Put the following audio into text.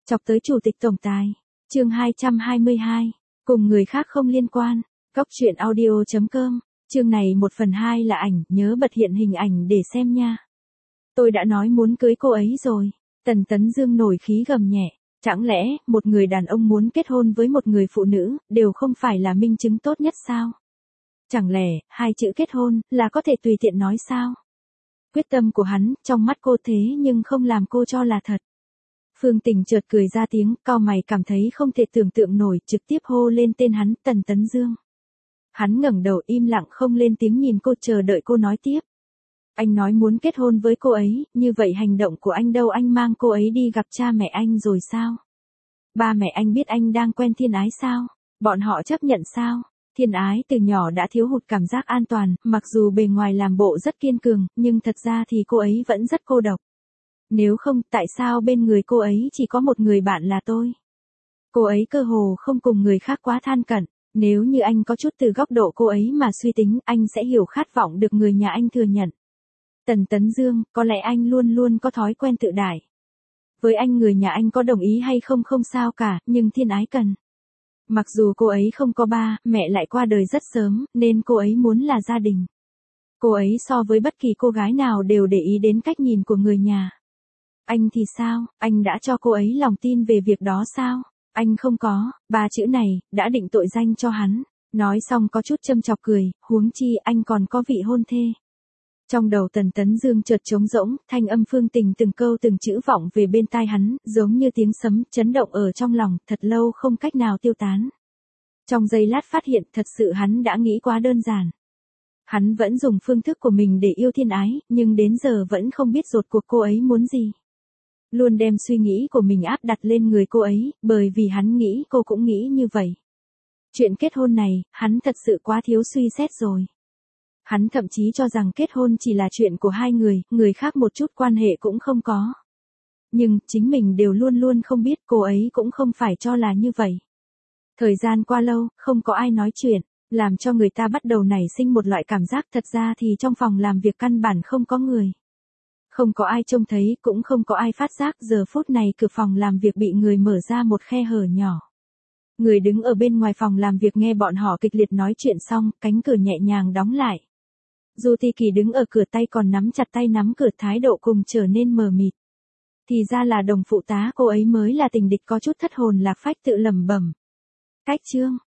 Chọc tới chủ tịch tổng tài. Chương 222. Cùng người khác không liên quan. Cóc truyện audio.com. Chương này 1/2 là ảnh, nhớ bật hiện hình ảnh để xem nha. Tôi đã nói muốn cưới cô ấy rồi. Tần Tấn Dương nổi khí gầm nhẹ. Chẳng lẽ, một người đàn ông muốn kết hôn với một người phụ nữ, đều không phải là minh chứng tốt nhất sao? Chẳng lẽ, hai chữ kết hôn, là có thể tùy tiện nói sao? Quyết tâm của hắn, trong mắt cô thế nhưng không làm cô cho là thật. Phương Tình chợt cười ra tiếng, cau mày cảm thấy không thể tưởng tượng nổi, trực tiếp hô lên tên hắn, Tần Tấn Dương. Hắn ngẩng đầu im lặng không lên tiếng nhìn cô, chờ đợi cô nói tiếp. Anh nói muốn kết hôn với cô ấy, như vậy hành động của anh đâu, anh mang cô ấy đi gặp cha mẹ anh rồi sao? Ba mẹ anh biết anh đang quen Thiên Ái sao? Bọn họ chấp nhận sao? Thiên Ái từ nhỏ đã thiếu hụt cảm giác an toàn, mặc dù bề ngoài làm bộ rất kiên cường, nhưng thật ra thì cô ấy vẫn rất cô độc. Nếu không, tại sao bên người cô ấy chỉ có một người bạn là tôi? Cô ấy cơ hồ không cùng người khác quá thân cận. Nếu như anh có chút từ góc độ cô ấy mà suy tính, anh sẽ hiểu khát vọng được người nhà anh thừa nhận. Tần Tấn Dương, có lẽ anh luôn luôn có thói quen tự đại. Với anh, người nhà anh có đồng ý hay không không sao cả, nhưng Thiên Ái cần. Mặc dù cô ấy không có ba, mẹ lại qua đời rất sớm, nên cô ấy muốn là gia đình. Cô ấy so với bất kỳ cô gái nào đều để ý đến cách nhìn của người nhà. Anh thì sao, anh đã cho cô ấy lòng tin về việc đó sao? Anh không có, ba chữ này, đã định tội danh cho hắn. Nói xong có chút châm chọc cười, huống chi anh còn có vị hôn thê. Trong đầu Tần Tấn Dương chợt trống rỗng, thanh âm Phương Tình từng câu từng chữ vọng về bên tai hắn, giống như tiếng sấm, chấn động ở trong lòng, thật lâu không cách nào tiêu tán. Trong giây lát phát hiện, thật sự hắn đã nghĩ quá đơn giản. Hắn vẫn dùng phương thức của mình để yêu Thiên Ái, nhưng đến giờ vẫn không biết rốt cuộc cô ấy muốn gì. Luôn đem suy nghĩ của mình áp đặt lên người cô ấy, bởi vì hắn nghĩ cô cũng nghĩ như vậy. Chuyện kết hôn này, hắn thật sự quá thiếu suy xét rồi. Hắn thậm chí cho rằng kết hôn chỉ là chuyện của hai người khác một chút quan hệ cũng không có. Nhưng, chính mình đều luôn luôn không biết, cô ấy cũng không phải cho là như vậy. Thời gian qua lâu, không có ai nói chuyện, làm cho người ta bắt đầu nảy sinh một loại cảm giác thật ra thì trong phòng làm việc căn bản không có người. Không có ai trông thấy, cũng không có ai phát giác, giờ phút này cửa phòng làm việc bị người mở ra một khe hở nhỏ. Người đứng ở bên ngoài phòng làm việc nghe bọn họ kịch liệt nói chuyện xong, cánh cửa nhẹ nhàng đóng lại. Du Ti Kỳ đứng ở cửa, tay còn nắm chặt tay nắm cửa, thái độ cùng trở nên mờ mịt. Thì ra là đồng phụ tá cô ấy mới là tình địch, có chút thất hồn lạc phách tự lẩm bẩm. Cách chương,